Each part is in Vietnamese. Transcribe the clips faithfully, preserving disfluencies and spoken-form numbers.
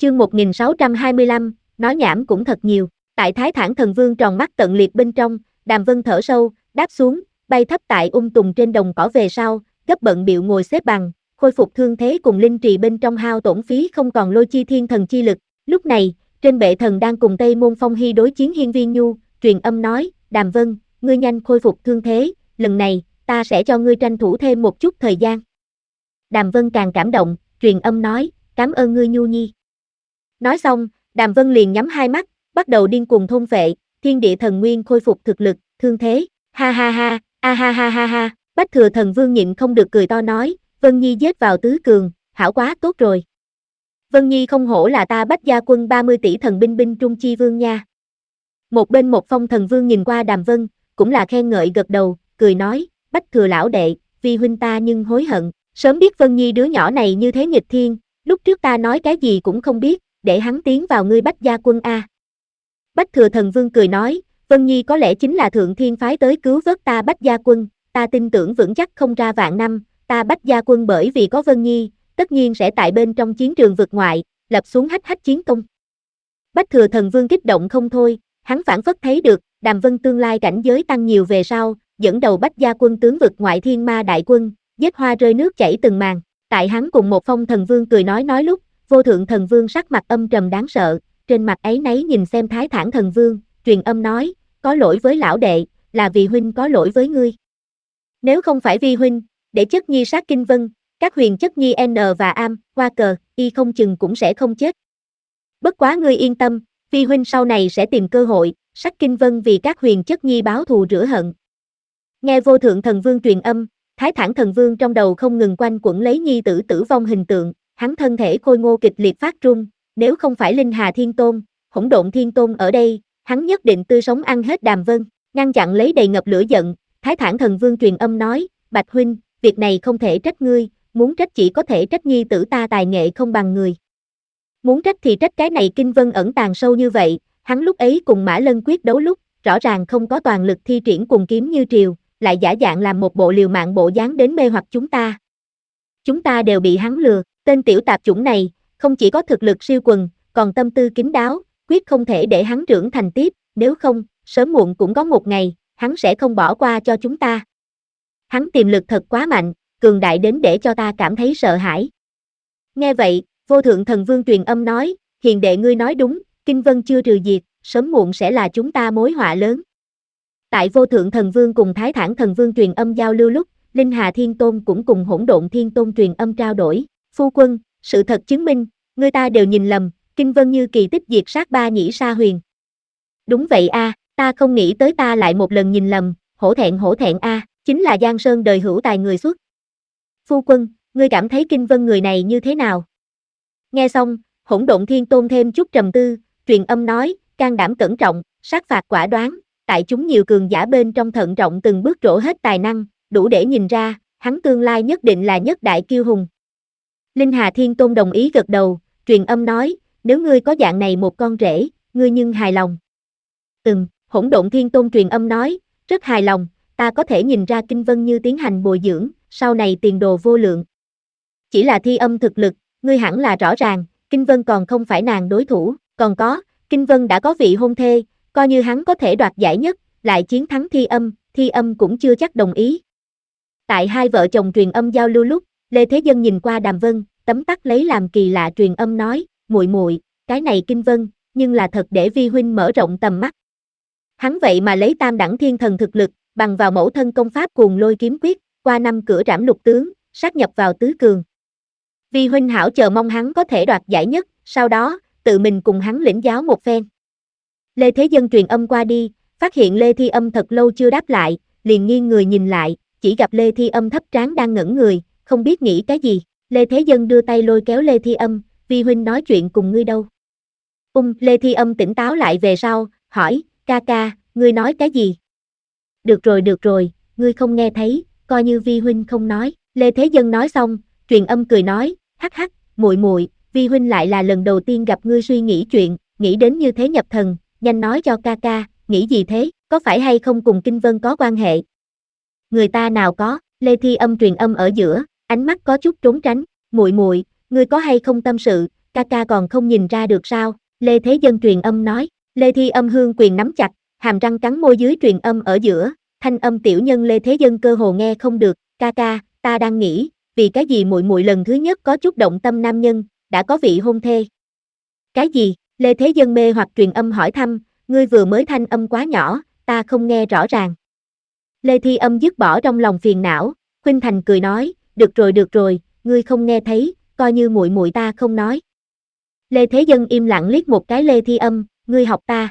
Chương một nghìn sáu trăm hai mươi lăm, nói nhảm cũng thật nhiều. Tại Thái Thản Thần Vương tròn mắt tận liệt bên trong, Đàm Vân thở sâu, đáp xuống, bay thấp tại ung tùng trên đồng cỏ về sau, gấp bận bịu ngồi xếp bằng, khôi phục thương thế cùng linh trì bên trong hao tổn phí không còn lôi chi thiên thần chi lực. Lúc này, trên bệ thần đang cùng Tây Môn Phong Hy đối chiến Hiên Viên Nhu, truyền âm nói, Đàm Vân, ngươi nhanh khôi phục thương thế, lần này, ta sẽ cho ngươi tranh thủ thêm một chút thời gian. Đàm Vân càng cảm động, truyền âm nói, cảm ơn ngươi Nhu Nhi. Nói xong, Đàm Vân liền nhắm hai mắt, bắt đầu điên cuồng thôn phệ, thiên địa thần nguyên khôi phục thực lực, thương thế, ha ha ha, a ha ha ha ha, Bách Thừa Thần Vương nhịn không được cười to nói, Vân Nhi giết vào tứ cường, hảo quá tốt rồi. Vân Nhi không hổ là ta Bách gia quân ba mươi tỷ thần binh binh trung chi vương nha. Một bên Một Phong Thần Vương nhìn qua Đàm Vân, cũng là khen ngợi gật đầu, cười nói, Bách Thừa lão đệ, vi huynh ta nhưng hối hận, sớm biết Vân Nhi đứa nhỏ này như thế nghịch thiên, lúc trước ta nói cái gì cũng không biết, để hắn tiến vào ngươi Bách gia quân a. Bách Thừa Thần Vương cười nói, Vân Nhi có lẽ chính là thượng thiên phái tới cứu vớt ta Bách gia quân, ta tin tưởng vững chắc không ra vạn năm, ta Bách gia quân bởi vì có Vân Nhi, tất nhiên sẽ tại bên trong chiến trường vực ngoại, lập xuống hách hách chiến công. Bách Thừa Thần Vương kích động không thôi, hắn phản phất thấy được, Đàm Vân tương lai cảnh giới tăng nhiều về sau, dẫn đầu Bách gia quân tướng vực ngoại thiên ma đại quân, giết hoa rơi nước chảy từng màn. Tại hắn cùng Một Phong Thần Vương cười nói nói lúc, Vô Thượng Thần Vương sắc mặt âm trầm đáng sợ, trên mặt ấy nấy nhìn xem Thái Thản Thần Vương, truyền âm nói, có lỗi với lão đệ, là vì huynh có lỗi với ngươi. Nếu không phải vì huynh, để chất nhi sát kinh vân, các huyền chất nhi N và Am, qua cờ, y không chừng cũng sẽ không chết. Bất quá ngươi yên tâm, vi huynh sau này sẽ tìm cơ hội, sát kinh vân vì các huyền chất nhi báo thù rửa hận. Nghe Vô Thượng Thần Vương truyền âm, Thái Thản Thần Vương trong đầu không ngừng quanh quẩn lấy nhi tử tử vong hình tượng, hắn thân thể khôi ngô kịch liệt phát run, nếu không phải Linh Hà Thiên Tôn, Hỗn Độn Thiên Tôn ở đây, hắn nhất định tươi sống ăn hết Đàm Vân, ngăn chặn lấy đầy ngập lửa giận, Thái Thản Thần Vương truyền âm nói, Bạch huynh, việc này không thể trách ngươi, muốn trách chỉ có thể trách nhi tử ta tài nghệ không bằng người. Muốn trách thì trách cái này kinh vân ẩn tàng sâu như vậy, hắn lúc ấy cùng Mã Lân quyết đấu lúc, rõ ràng không có toàn lực thi triển cùng kiếm như triều, lại giả dạng làm một bộ liều mạng bộ dáng đến mê hoặc chúng ta. Chúng ta đều bị hắn lừa, tên tiểu tạp chủng này, không chỉ có thực lực siêu quần, còn tâm tư kín đáo, quyết không thể để hắn trưởng thành tiếp, nếu không, sớm muộn cũng có một ngày, hắn sẽ không bỏ qua cho chúng ta. Hắn tiềm lực thật quá mạnh, cường đại đến để cho ta cảm thấy sợ hãi. Nghe vậy, Vô Thượng Thần Vương truyền âm nói, hiền đệ ngươi nói đúng, kinh vân chưa trừ diệt, sớm muộn sẽ là chúng ta mối họa lớn. Tại Vô Thượng Thần Vương cùng Thái Thản Thần Vương truyền âm giao lưu lúc, Linh Hà Thiên Tôn cũng cùng Hỗn Độn Thiên Tôn truyền âm trao đổi, phu quân, sự thật chứng minh, người ta đều nhìn lầm, kinh vân như kỳ tích diệt sát ba nhĩ sa huyền. Đúng vậy a, à, ta không nghĩ tới ta lại một lần nhìn lầm, hổ thẹn hổ thẹn a, à, chính là Giang Sơn đời hữu tài người xuất. Phu quân, ngươi cảm thấy kinh vân người này như thế nào? Nghe xong, Hỗn Độn Thiên Tôn thêm chút trầm tư, truyền âm nói, can đảm cẩn trọng, sát phạt quả đoán, tại chúng nhiều cường giả bên trong thận trọng từng bước trổ hết tài năng, đủ để nhìn ra, hắn tương lai nhất định là nhất đại kiêu hùng. Linh Hà Thiên Tôn đồng ý gật đầu, truyền âm nói, nếu ngươi có dạng này một con rể, ngươi nhưng hài lòng. Ừm, Hỗn Độn Thiên Tôn truyền âm nói, rất hài lòng, ta có thể nhìn ra kinh vân như tiến hành bồi dưỡng, sau này tiền đồ vô lượng. Chỉ là thi âm thực lực, ngươi hẳn là rõ ràng, kinh vân còn không phải nàng đối thủ, còn có, kinh vân đã có vị hôn thê, coi như hắn có thể đoạt giải nhất, lại chiến thắng thi âm, thi âm cũng chưa chắc đồng ý. Tại hai vợ chồng truyền âm giao lưu lúc, Lê Thế Dân nhìn qua Đàm Vân, tấm tắc lấy làm kỳ lạ truyền âm nói, muội muội, cái này kinh vân, nhưng là thật để vi huynh mở rộng tầm mắt. Hắn vậy mà lấy tam đẳng thiên thần thực lực, bằng vào mẫu thân công pháp cuồng lôi kiếm quyết, qua năm cửa trảm lục tướng, sát nhập vào tứ cường. Vi huynh hảo chờ mong hắn có thể đoạt giải nhất, sau đó, tự mình cùng hắn lĩnh giáo một phen. Lê Thế Dân truyền âm qua đi, phát hiện Lê Thi Âm thật lâu chưa đáp lại, liền nghiêng người nhìn lại, chỉ gặp Lê Thi Âm thấp trán đang ngẩn người, không biết nghĩ cái gì. Lê Thế Dân đưa tay lôi kéo Lê Thi Âm, vi huynh nói chuyện cùng ngươi đâu. Ung, Lê Thi Âm tỉnh táo lại về sau, hỏi, ca ca, ngươi nói cái gì? Được rồi được rồi, ngươi không nghe thấy, coi như vi huynh không nói. Lê Thế Dân nói xong, truyền âm cười nói, hắc hắc, muội muội, vi huynh lại là lần đầu tiên gặp ngươi suy nghĩ chuyện, nghĩ đến như thế nhập thần, nhanh nói cho ca ca, nghĩ gì thế, có phải hay không cùng kinh vân có quan hệ? Người ta nào có, Lê Thi Âm truyền âm ở giữa, ánh mắt có chút trốn tránh, muội muội, ngươi có hay không tâm sự, ca ca còn không nhìn ra được sao, Lê Thế Dân truyền âm nói, Lê Thi Âm hương quyền nắm chặt, hàm răng cắn môi dưới truyền âm ở giữa, thanh âm tiểu nhân Lê Thế Dân cơ hồ nghe không được, ca ca, ta đang nghĩ, vì cái gì muội muội lần thứ nhất có chút động tâm nam nhân, đã có vị hôn thê. Cái gì? Lê Thế Dân mê hoặc truyền âm hỏi thăm, ngươi vừa mới thanh âm quá nhỏ, ta không nghe rõ ràng. Lê Thi Âm dứt bỏ trong lòng phiền não, khuynh thành cười nói, được rồi được rồi, ngươi không nghe thấy, coi như muội muội ta không nói. Lê Thế Dân im lặng liếc một cái Lê Thi Âm, ngươi học ta.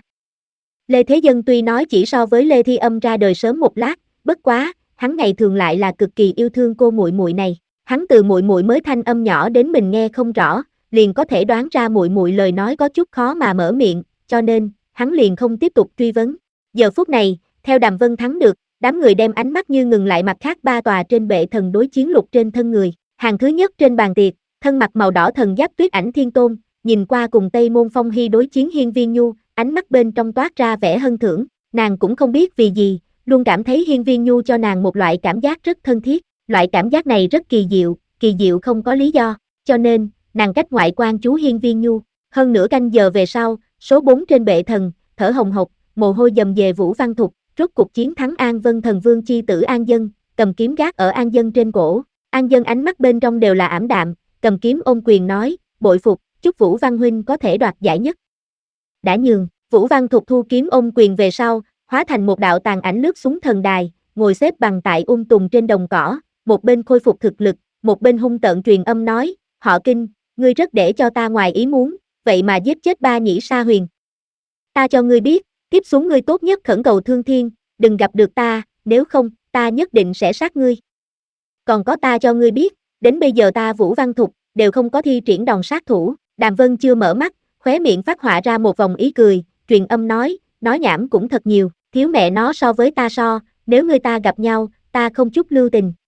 Lê Thế Dân tuy nói chỉ so với Lê Thi Âm ra đời sớm một lát, bất quá, hắn ngày thường lại là cực kỳ yêu thương cô muội muội này. Hắn từ muội muội mới thanh âm nhỏ đến mình nghe không rõ, liền có thể đoán ra muội muội lời nói có chút khó mà mở miệng, cho nên, hắn liền không tiếp tục truy vấn. Giờ phút này, theo Đàm Vân thắng được, đám người đem ánh mắt như ngừng lại mặt khác ba tòa trên bệ thần đối chiến lục trên thân người. Hàng thứ nhất trên bàn tiệc, thân mặc màu đỏ thần giáp Tuyết Ảnh Thiên Tôn, nhìn qua cùng Tây Môn Phong Hy đối chiến Hiên Viên Nhu, ánh mắt bên trong toát ra vẻ hân thưởng, nàng cũng không biết vì gì, luôn cảm thấy Hiên Viên Nhu cho nàng một loại cảm giác rất thân thiết, loại cảm giác này rất kỳ diệu, kỳ diệu không có lý do, cho nên, nàng cách ngoại quan chú Hiên Viên Nhu. Hơn nửa canh giờ về sau, số bốn trên bệ thần, thở hồng hộc, mồ hôi dầm dề Vũ Văn Thục, rốt cuộc chiến thắng An Vân Thần Vương chi tử An Dân, cầm kiếm gác ở An Dân trên cổ. An Dân ánh mắt bên trong đều là ảm đạm, cầm kiếm ôm quyền nói, bội phục, chúc Vũ Văn huynh có thể đoạt giải nhất. Đã nhường, Vũ Văn Thục thu kiếm ôm quyền về sau, hóa thành một đạo tàn ảnh lướt xuống thần đài, ngồi xếp bằng tại ung tùng trên đồng cỏ, một bên khôi phục thực lực, một bên hung tợn truyền âm nói, họ Kinh, ngươi rất để cho ta ngoài ý muốn, vậy mà giết chết ba nhĩ sa huyền. Ta cho ngươi biết, tiếp xuống ngươi tốt nhất khẩn cầu thương thiên, đừng gặp được ta, nếu không, ta nhất định sẽ sát ngươi. Còn có ta cho ngươi biết, đến bây giờ ta Vũ Văn Thục, đều không có thi triển đòn sát thủ. Đàm Vân chưa mở mắt, khóe miệng phát họa ra một vòng ý cười, truyền âm nói, nói nhảm cũng thật nhiều, thiếu mẹ nó so với ta so, nếu ngươi ta gặp nhau, ta không chút lưu tình.